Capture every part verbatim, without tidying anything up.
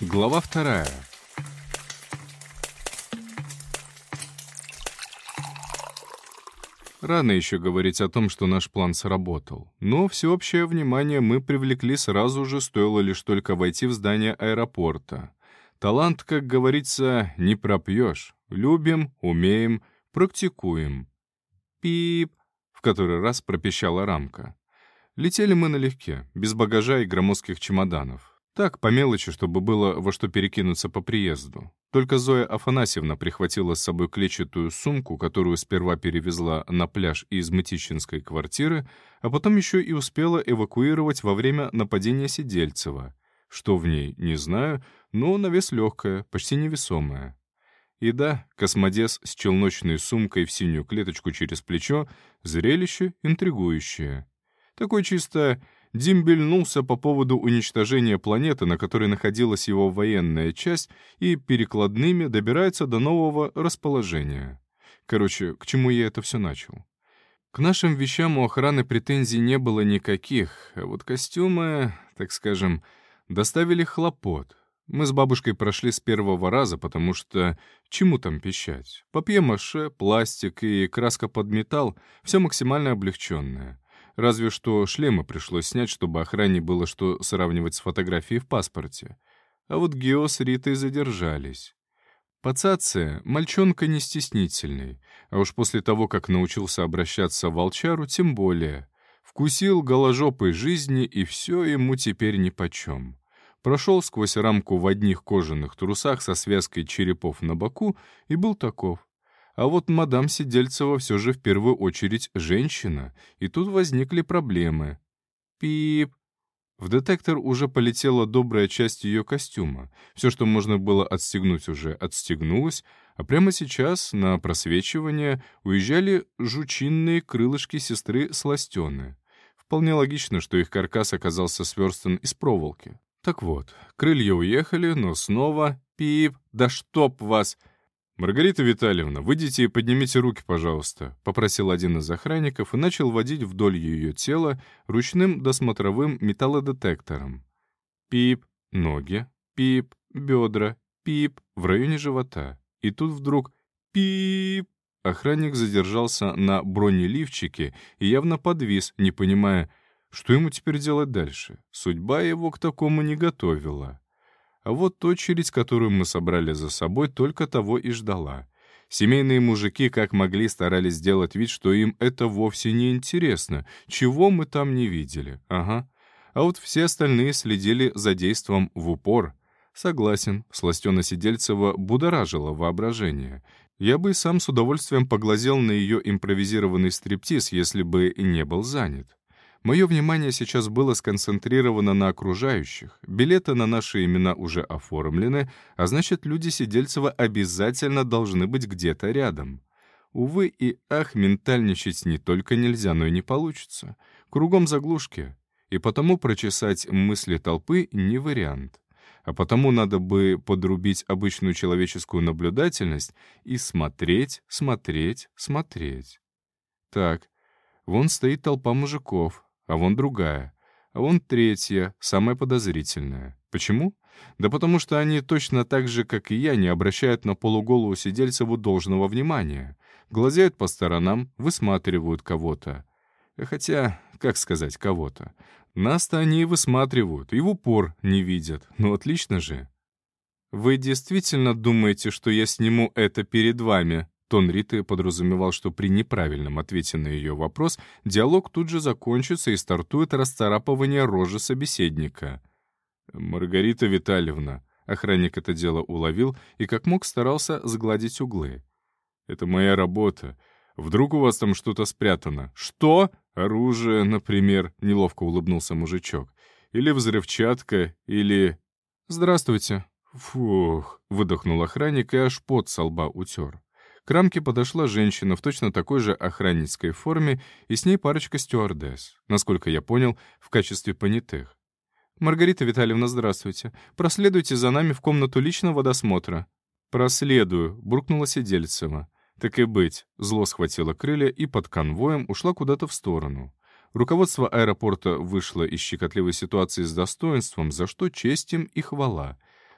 Глава вторая. Рано еще говорить о том, что наш план сработал. Но всеобщее внимание мы привлекли сразу же, стоило лишь только войти в здание аэропорта. Талант, как говорится, не пропьешь. Любим, умеем, практикуем. Пип, в который раз пропищала рамка. Летели мы налегке, без багажа и громоздких чемоданов. Так, по мелочи, чтобы было во что перекинуться по приезду. Только Зоя Афанасьевна прихватила с собой клетчатую сумку, которую сперва перевезла на пляж из Мытищинской квартиры, а потом еще и успела эвакуировать во время нападения Сидельцева. Что в ней, не знаю, но на вес легкая, почти невесомая. И да, космодес с челночной сумкой в синюю клеточку через плечо — зрелище интригующее. Такой чисто дембельнулся по поводу уничтожения планеты, на которой находилась его военная часть, и перекладными добирается до нового расположения. Короче, к чему я это все начал? К нашим вещам у охраны претензий не было никаких, а вот костюмы, так скажем, доставили хлопот. Мы с бабушкой прошли с первого раза, потому что чему там пищать? Папье-маше, пластик и краска под металл — все максимально облегченное. Разве что шлемы пришлось снять, чтобы охране было что сравнивать с фотографией в паспорте. А вот Гео с Ритой задержались. Пацация — мальчонка не стеснительный, а уж после того, как научился обращаться в волчару, тем более. Вкусил голожопой жизни, и все ему теперь нипочем. Прошел сквозь рамку в одних кожаных трусах со связкой черепов на боку и был таков. А вот мадам Сидельцева все же в первую очередь женщина, и тут возникли проблемы. Пип. В детектор уже полетела добрая часть ее костюма. Все, что можно было отстегнуть, уже отстегнулось, а прямо сейчас на просвечивание уезжали жучинные крылышки сестры Сластены. Вполне логично, что их каркас оказался сверстан из проволоки. Так вот, крылья уехали, но снова... Пип, да чтоб вас... «Маргарита Витальевна, выйдите и поднимите руки, пожалуйста», — попросил один из охранников и начал водить вдоль ее тела ручным досмотровым металлодетектором. Пип, ноги, пип, бедра, пип, в районе живота. И тут вдруг пип. Охранник задержался на бронеливчике и явно подвис, не понимая, что ему теперь делать дальше. Судьба его к такому не готовила. А вот очередь, которую мы собрали за собой, только того и ждала. Семейные мужики как могли старались сделать вид, что им это вовсе не интересно, чего мы там не видели. Ага. А вот все остальные следили за действом в упор. Согласен, Сластена Сидельцева будоражила воображение. Я бы и сам с удовольствием поглазел на ее импровизированный стриптиз, если бы не был занят. Мое внимание сейчас было сконцентрировано на окружающих. Билеты на наши имена уже оформлены, а значит, люди Сидельцева обязательно должны быть где-то рядом. Увы и ах, ментальничать не только нельзя, но и не получится. Кругом заглушки. И потому прочесать мысли толпы не вариант. А потому надо бы подрубить обычную человеческую наблюдательность и смотреть, смотреть, смотреть. Так, вон стоит толпа мужиков. А вон другая, а вон третья, самая подозрительная. Почему? Да потому что они точно так же, как и я, не обращают на полуголую Сидельцеву должного внимания. Глазеют по сторонам, высматривают кого-то. Хотя, как сказать кого-то? Нас-то они и высматривают, и в упор не видят. Ну отлично же. «Вы действительно думаете, что я сниму это перед вами?» Тон Риты подразумевал, что при неправильном ответе на ее вопрос диалог тут же закончится и стартует расцарапывание рожи собеседника. «Маргарита Витальевна», охранник это дело уловил и как мог старался сгладить углы. «Это моя работа. Вдруг у вас там что-то спрятано?» «Что?» «Оружие, например», — неловко улыбнулся мужичок. «Или взрывчатка, или...» «Здравствуйте». «Фух», — выдохнул охранник и аж пот со лба утер. К рамке подошла женщина в точно такой же охранницкой форме, и с ней парочка стюардесс, насколько я понял, в качестве понятых. «Маргарита Витальевна, здравствуйте. Проследуйте за нами в комнату личного досмотра». «Проследую», — буркнула Сидельцева. Так и быть, зло схватило крылья и под конвоем ушла куда-то в сторону. Руководство аэропорта вышло из щекотливой ситуации с достоинством, за что честь им и хвала.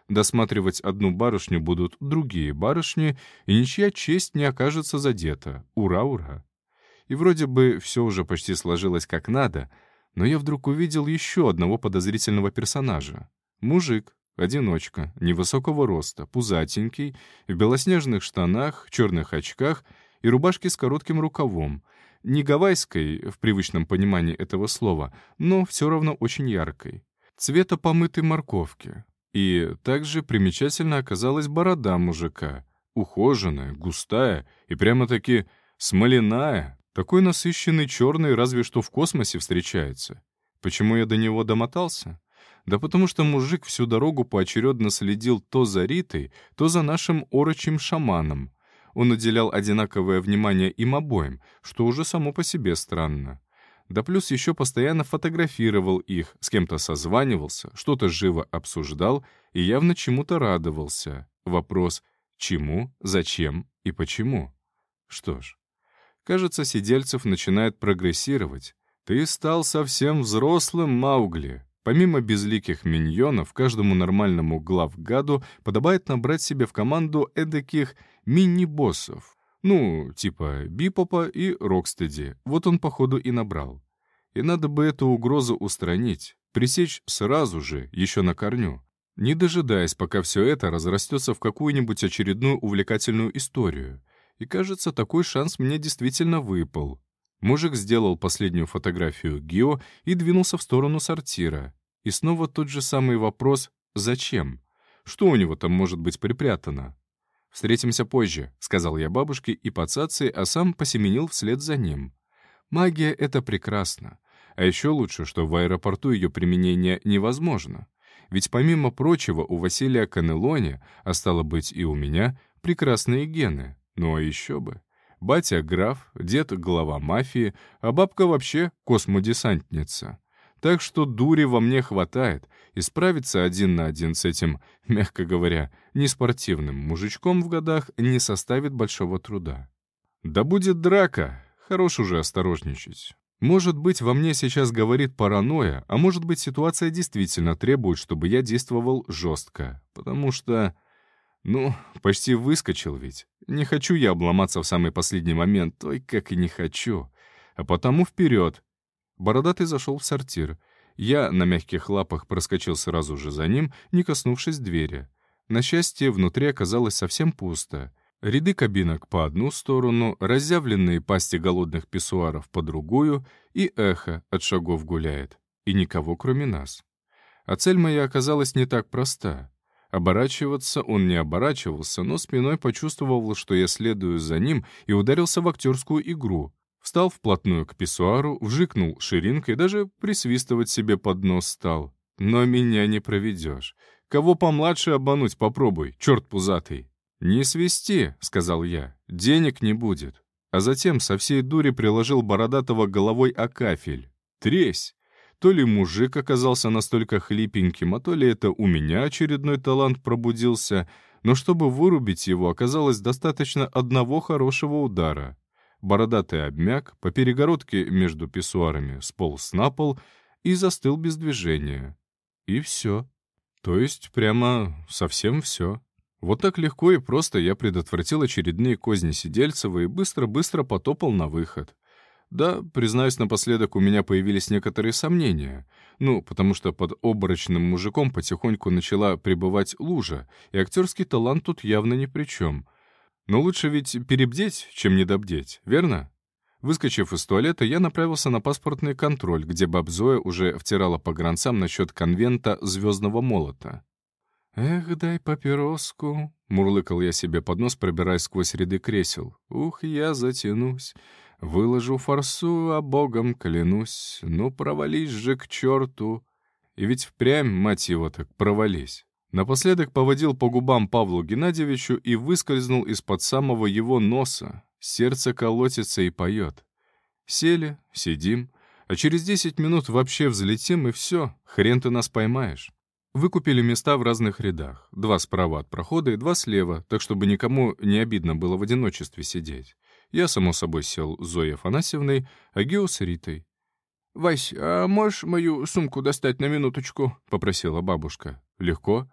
Досматривать одну барышню будут другие барышни, и ничья честь не окажется задета. Ура, ура! И вроде бы все уже почти сложилось как надо, но я вдруг увидел еще одного подозрительного персонажа. Мужик, одиночка, невысокого роста, пузатенький, в белоснежных штанах, черных очках и рубашке с коротким рукавом. Не гавайской, в привычном понимании этого слова, но все равно очень яркой. Цвета помытой морковки. И также примечательно оказалась борода мужика. Ухоженная, густая и прямо-таки смоляная. Такой насыщенный черный разве что в космосе встречается. Почему я до него домотался? Да потому что мужик всю дорогу поочередно следил то за Ритой, то за нашим орочим шаманом. Он уделял одинаковое внимание им обоим, что уже само по себе странно. Да плюс еще постоянно фотографировал их, с кем-то созванивался, что-то живо обсуждал и явно чему-то радовался. Вопрос «чему?», «зачем?» и «почему?». Что ж, кажется, Сидельцев начинает прогрессировать. Ты стал совсем взрослым, Маугли. Помимо безликих миньонов, каждому нормальному главгаду подобает набрать себе в команду эдаких мини-боссов. Ну, типа Бипопа и Рокстеди. Вот он, походу, и набрал. И надо бы эту угрозу устранить, пресечь сразу же, еще на корню, не дожидаясь, пока все это разрастется в какую-нибудь очередную увлекательную историю. И, кажется, такой шанс мне действительно выпал. Мужик сделал последнюю фотографию Гио и двинулся в сторону сортира. И снова тот же самый вопрос «Зачем?». Что у него там может быть припрятано? «Встретимся позже», — сказал я бабушке и пацации, а сам посеменил вслед за ним. Магия — это прекрасно. А еще лучше, что в аэропорту ее применение невозможно. Ведь помимо прочего у Василия Канелони, а стало быть и у меня, прекрасные гены. Ну а еще бы. Батя — граф, дед — глава мафии, а бабка вообще космодесантница. Так что дури во мне хватает, и справиться один на один с этим, мягко говоря, неспортивным мужичком в годах не составит большого труда. Да будет драка, хорош уже осторожничать. Может быть, во мне сейчас говорит паранойя, а может быть, ситуация действительно требует, чтобы я действовал жестко, потому что... Ну, почти выскочил ведь. Не хочу я обломаться в самый последний момент, ой, как и не хочу. А потому вперед. Бородатый зашел в сортир. Я на мягких лапах проскочил сразу же за ним, не коснувшись двери. На счастье, внутри оказалось совсем пусто. Ряды кабинок по одну сторону, разъявленные пасти голодных писсуаров по другую, и эхо от шагов гуляет. И никого, кроме нас. А цель моя оказалась не так проста. Оборачиваться он не оборачивался, но спиной почувствовал, что я следую за ним, и ударился в актерскую игру. Встал вплотную к писсуару, вжикнул ширинкой, даже присвистывать себе под нос стал. Но меня не проведешь. Кого помладше обмануть попробуй, черт пузатый. «Не свисти», — сказал я, — «денег не будет». А затем со всей дури приложил бородатого головой о кафель. Тресь! То ли мужик оказался настолько хлипеньким, а то ли это у меня очередной талант пробудился, но чтобы вырубить его, оказалось достаточно одного хорошего удара. Бородатый обмяк, по перегородке между писсуарами сполз на пол и застыл без движения. И все. То есть прямо совсем все. Вот так легко и просто я предотвратил очередные козни Сидельцева и быстро-быстро потопал на выход. Да, признаюсь, напоследок у меня появились некоторые сомнения. Ну, потому что под оборочным мужиком потихоньку начала прибывать лужа, и актерский талант тут явно ни при чем. Но лучше ведь перебдеть, чем недобдеть, верно? Выскочив из туалета, я направился на паспортный контроль, где баб Зоя уже втирала погранцам насчет конвента «Звездного молота». «Эх, дай папироску», — мурлыкал я себе под нос, пробираясь сквозь ряды кресел. «Ух, я затянусь. Выложу форсу, а богом клянусь. Ну, провались же к черту». И ведь впрямь, мать его, так провались. Напоследок поводил по губам Павлу Геннадьевичу и выскользнул из-под самого его носа. Сердце колотится и поет. Сели, сидим, а через десять минут вообще взлетим, и все, хрен ты нас поймаешь. Выкупили места в разных рядах. Два справа от прохода и два слева, так чтобы никому не обидно было в одиночестве сидеть. Я, само собой, сел с Зоей Афанасьевной, а Гео с Ритой. «Вась, а можешь мою сумку достать на минуточку?» — попросила бабушка. «Легко».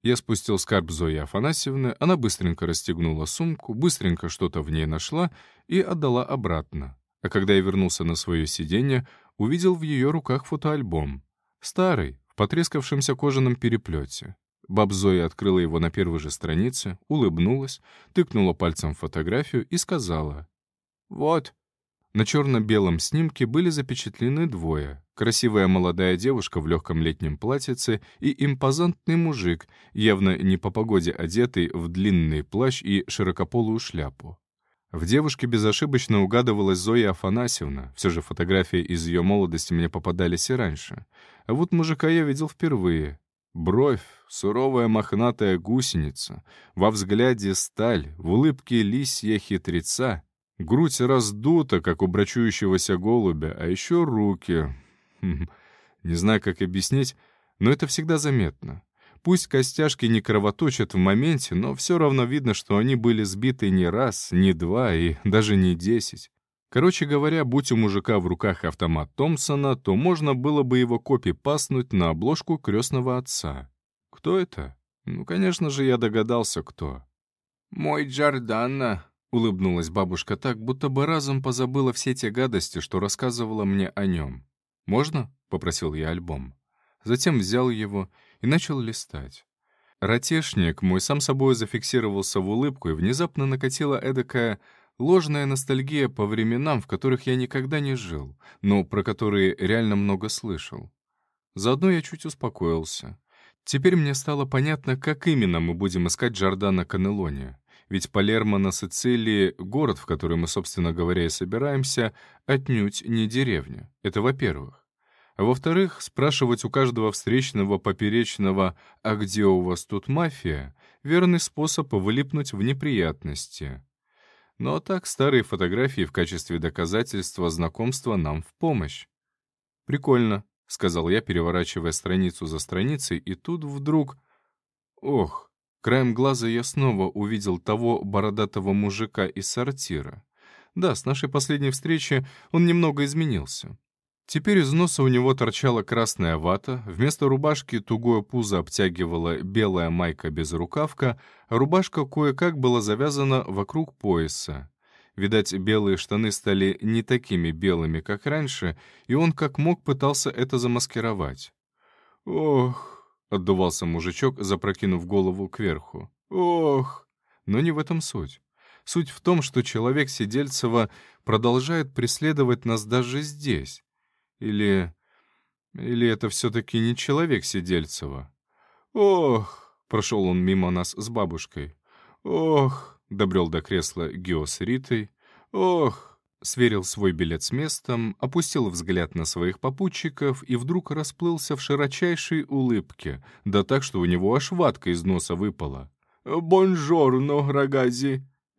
Я спустил скарб Зои Афанасьевны, она быстренько расстегнула сумку, быстренько что-то в ней нашла и отдала обратно. А когда я вернулся на свое сиденье, увидел в ее руках фотоальбом. Старый, в потрескавшемся кожаном переплете. Баб Зоя открыла его на первой же странице, улыбнулась, тыкнула пальцем в фотографию и сказала: «Вот». На черно-белом снимке были запечатлены двое. Красивая молодая девушка в легком летнем платьице и импозантный мужик, явно не по погоде одетый в длинный плащ и широкополую шляпу. В девушке безошибочно угадывалась Зоя Афанасьевна, все же фотографии из ее молодости мне попадались и раньше. А вот мужика я видел впервые. Бровь, суровая мохнатая гусеница, во взгляде сталь, в улыбке лисья хитреца, грудь раздута, как у брачующегося голубя, а еще руки. Хм, не знаю, как объяснить, но это всегда заметно. Пусть костяшки не кровоточат в моменте, но все равно видно, что они были сбиты не раз, не два и даже не десять. Короче говоря, будь у мужика в руках автомат Томпсона, то можно было бы его копипастнуть на обложку крестного отца. Кто это? Ну, конечно же, я догадался, кто. «Мой Джордано», — улыбнулась бабушка так, будто бы разом позабыла все те гадости, что рассказывала мне о нем. «Можно?» — попросил я альбом. Затем взял его и начал листать. Ратешник мой сам собой зафиксировался в улыбку, и внезапно накатила эдакая ложная ностальгия по временам, в которых я никогда не жил, но про которые реально много слышал. Заодно я чуть успокоился. Теперь мне стало понятно, как именно мы будем искать Джордано Каннелони. Ведь Палермо на Сицилии, город, в который мы, собственно говоря, и собираемся, отнюдь не деревня. Это во-первых. А во-вторых, спрашивать у каждого встречного поперечного «А где у вас тут мафия?» — верный способ вылипнуть в неприятности. Но так старые фотографии в качестве доказательства знакомства нам в помощь. «Прикольно», — сказал я, переворачивая страницу за страницей, и тут вдруг... Ох, краем глаза я снова увидел того бородатого мужика из сортира. Да, с нашей последней встречи он немного изменился. Теперь из носа у него торчала красная вата, вместо рубашки тугое пузо обтягивала белая майка-безрукавка, а рубашка кое-как была завязана вокруг пояса. Видать, белые штаны стали не такими белыми, как раньше, и он как мог пытался это замаскировать. «Ох!» — отдувался мужичок, запрокинув голову кверху. «Ох!» Но не в этом суть. Суть в том, что человек Сидельцева продолжает преследовать нас даже здесь. Или... или это все-таки не человек Сидельцева? «Ох!» — прошел он мимо нас с бабушкой. «Ох!» — добрел до кресла Гео с Ритой. «Ох!» — сверил свой билет с местом, опустил взгляд на своих попутчиков и вдруг расплылся в широчайшей улыбке, да так, что у него аж ватка из носа выпала. «Бонжорно, рагази!»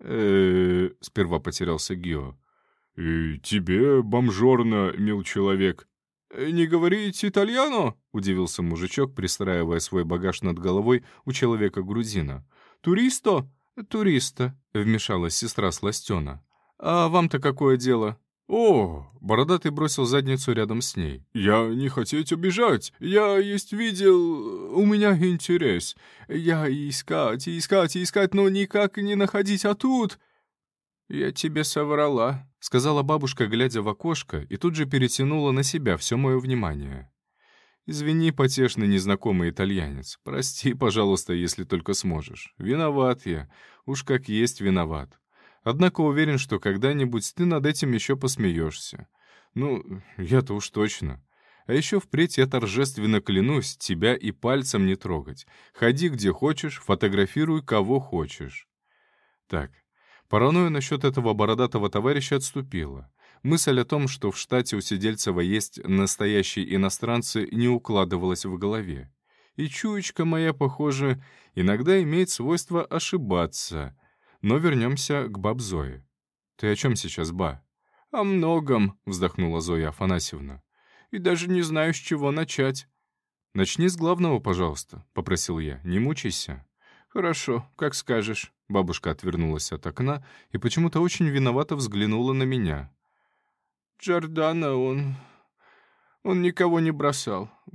э сперва потерялся Гео. «И тебе, бомжорно, мил человек». «Не говорите итальяно?» — удивился мужичок, пристраивая свой багаж над головой у человека-грузина. «Туристо?» «Туриста», — вмешалась сестра Сластена. «А вам-то какое дело?» «О!» — бородатый бросил задницу рядом с ней. «Я не хотеть убежать. Я есть видел... У меня интерес. Я искать, искать, искать, но никак не находить, а тут...» «Я тебе соврала», — сказала бабушка, глядя в окошко, и тут же перетянула на себя все мое внимание. «Извини, потешный незнакомый итальянец. Прости, пожалуйста, если только сможешь. Виноват я. Уж как есть виноват. Однако уверен, что когда-нибудь ты над этим еще посмеешься. Ну, я-то уж точно. А еще впредь я торжественно клянусь тебя и пальцем не трогать. Ходи где хочешь, фотографируй кого хочешь». Так. Паранойя насчет этого бородатого товарища отступила. Мысль о том, что в штате у Сидельцева есть настоящие иностранцы, не укладывалась в голове. И чуечка моя, похоже, иногда имеет свойство ошибаться. Но вернемся к баб Зое. «Ты о чем сейчас, ба?» «О многом», — вздохнула Зоя Афанасьевна. «И даже не знаю, с чего начать». «Начни с главного, пожалуйста», — попросил я. «Не мучайся». «Хорошо, как скажешь». Бабушка отвернулась от окна и почему-то очень виновато взглянула на меня. «Джордано, он... он никого не бросал.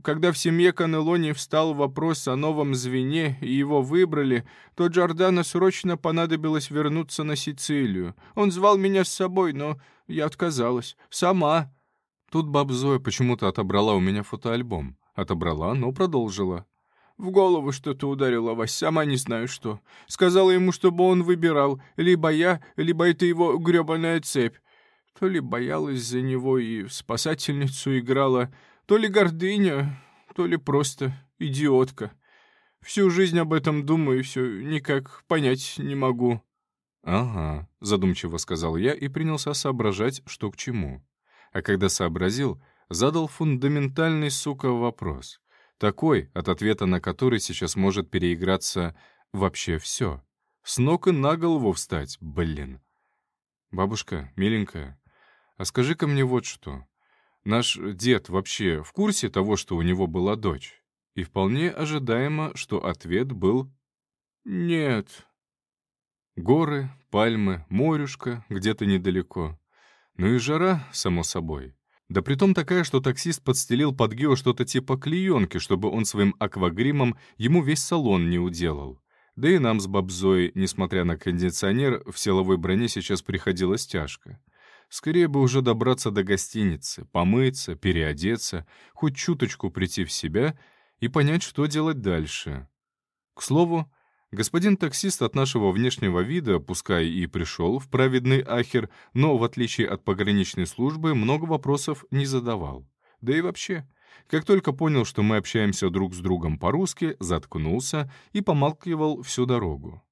когда в семье Каннелони встал вопрос о новом звене и его выбрали, то Джордано срочно понадобилось вернуться на Сицилию. Он звал меня с собой, но я отказалась. Сама». Тут баб Зоя почему-то отобрала у меня фотоальбом. Отобрала, но продолжила. «В голову что-то ударило, Вась, сама не знаю что. Сказала ему, чтобы он выбирал, либо я, либо это его грёбаная цепь. То ли боялась за него и в спасательницу играла, то ли гордыня, то ли просто идиотка. Всю жизнь об этом думаю и все никак понять не могу». «Ага», — задумчиво сказал я и принялся соображать, что к чему. А когда сообразил, задал фундаментальный, сука, вопрос. Такой, от ответа на который сейчас может переиграться вообще все. С ног и на голову встать, блин. «Бабушка, миленькая, а скажи-ка мне вот что. Наш дед вообще в курсе того, что у него была дочь?» И вполне ожидаемо, что ответ был «нет». Горы, пальмы, морюшка где-то недалеко. Ну и жара, само собой. Да притом такая, что таксист подстелил под Гео что-то типа клеенки, чтобы он своим аквагримом ему весь салон не уделал. Да и нам с бабзой, несмотря на кондиционер, в силовой броне сейчас приходилось тяжко. Скорее бы уже добраться до гостиницы, помыться, переодеться, хоть чуточку прийти в себя и понять, что делать дальше. К слову, господин таксист от нашего внешнего вида, пускай и пришел в праведный ахер, но, в отличие от пограничной службы, много вопросов не задавал. Да и вообще, как только понял, что мы общаемся друг с другом по-русски, заткнулся и помалкивал всю дорогу.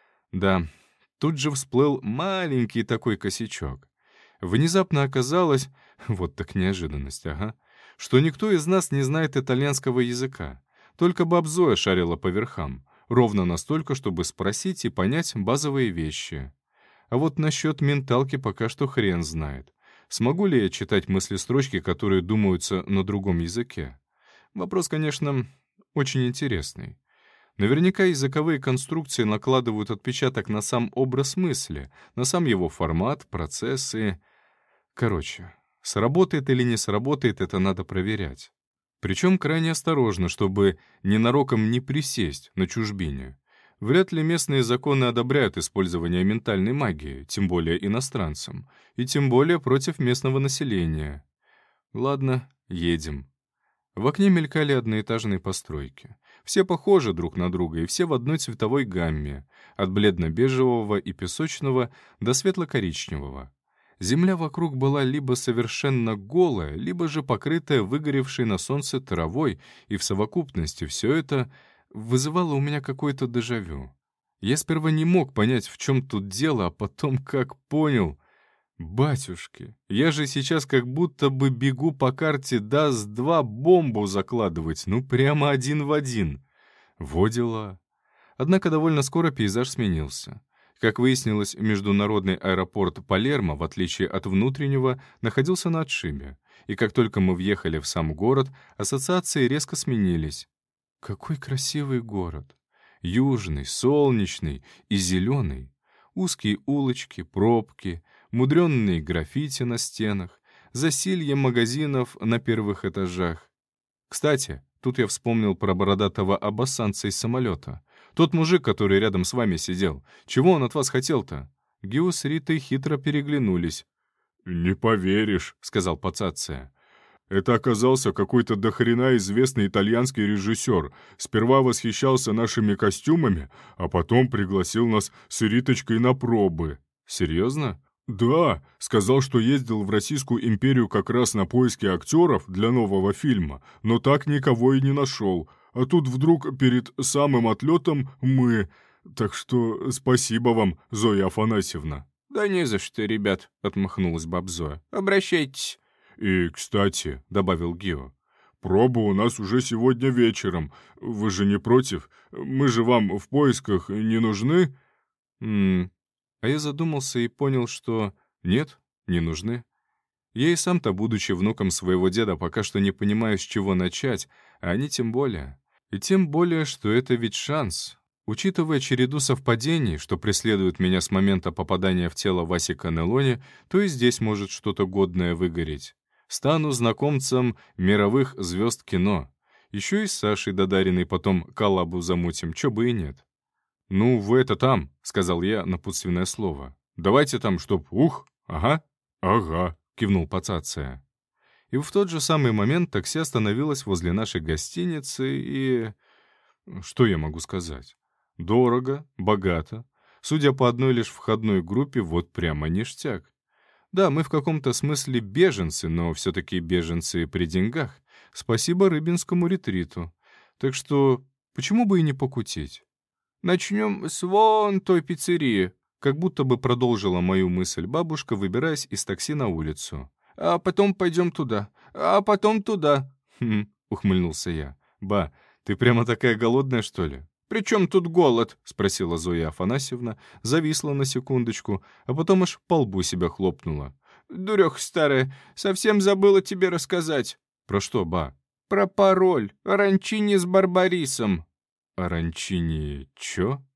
Да, тут же всплыл маленький такой косячок. Внезапно оказалось, вот так неожиданность, ага, что никто из нас не знает итальянского языка. Только баб Зоя шарила по верхам. Ровно настолько, чтобы спросить и понять базовые вещи. А вот насчет менталки пока что хрен знает. Смогу ли я читать мысли-строчки, которые думаются на другом языке? Вопрос, конечно, очень интересный. Наверняка языковые конструкции накладывают отпечаток на сам образ мысли, на сам его формат, процессы. Короче, сработает или не сработает, это надо проверять. Причем крайне осторожно, чтобы ненароком не присесть на чужбине. Вряд ли местные законы одобряют использование ментальной магии, тем более иностранцам, и тем более против местного населения. Ладно, едем. В окне мелькали одноэтажные постройки. Все похожи друг на друга, и все в одной цветовой гамме, от бледно-бежевого и песочного до светло-коричневого. Земля вокруг была либо совершенно голая, либо же покрытая выгоревшей на солнце травой, и в совокупности все это вызывало у меня какое-то дежавю. Я сперва не мог понять, в чем тут дело, а потом как понял. Батюшки, я же сейчас как будто бы бегу по карте даст-два бомбу закладывать, ну прямо один в один. Во дела. Однако довольно скоро пейзаж сменился. Как выяснилось, международный аэропорт Палермо, в отличие от внутреннего, находился на отшибе. И как только мы въехали в сам город, ассоциации резко сменились. Какой красивый город! Южный, солнечный и зеленый. Узкие улочки, пробки, мудренные граффити на стенах, засилье магазинов на первых этажах. Кстати, тут я вспомнил про бородатого абассанца из самолета. Тот мужик, который рядом с вами сидел. Чего он от вас хотел-то?» Гио с Ритой хитро переглянулись. «Не поверишь», — сказал Пацация. «Это оказался какой-то дохрена известный итальянский режиссер. Сперва восхищался нашими костюмами, а потом пригласил нас с Риточкой на пробы». «Серьезно?» «Да, сказал, что ездил в Российскую империю как раз на поиски актеров для нового фильма, но так никого и не нашел. А тут вдруг перед самым отлетом мы... Так что спасибо вам, Зоя Афанасьевна». «Да не за что, ребят», — отмахнулась баб Зоя. «Обращайтесь». «И, кстати», — добавил Гио, «проба у нас уже сегодня вечером. Вы же не против? Мы же вам в поисках не нужны?» «М-м...» А я задумался и понял, что нет, не нужны. Я и сам-то, будучи внуком своего деда, пока что не понимаю, с чего начать, а они тем более. И тем более, что это ведь шанс. Учитывая череду совпадений, что преследует меня с момента попадания в тело Васи Каннелони, то и здесь может что-то годное выгореть. Стану знакомцем мировых звезд кино. Еще и с Сашей Дадариной потом коллабу замутим, чё бы и нет. «Ну, вы это там», — сказал я напутственное слово. «Давайте там, чтоб ух, ага». «Ага», — кивнул Пацация. И в тот же самый момент такси остановилось возле нашей гостиницы и... Что я могу сказать? Дорого, богато. Судя по одной лишь входной группе, вот прямо ништяк. Да, мы в каком-то смысле беженцы, но все-таки беженцы при деньгах. Спасибо Рыбинскому ретриту. Так что почему бы и не покутить? «Начнем с вон той пиццерии», как будто бы продолжила мою мысль бабушка, выбираясь из такси на улицу. «А потом пойдем туда, а потом туда». «Хм», — ухмыльнулся я. «Ба, ты прямо такая голодная, что ли?» «При чем тут голод?» — спросила Зоя Афанасьевна, зависла на секундочку, а потом аж по лбу себя хлопнула. «Дуреха старая, совсем забыла тебе рассказать». «Про что, ба?» «Про пароль. Оранчини с Барбарисом». «Оранчини чё?»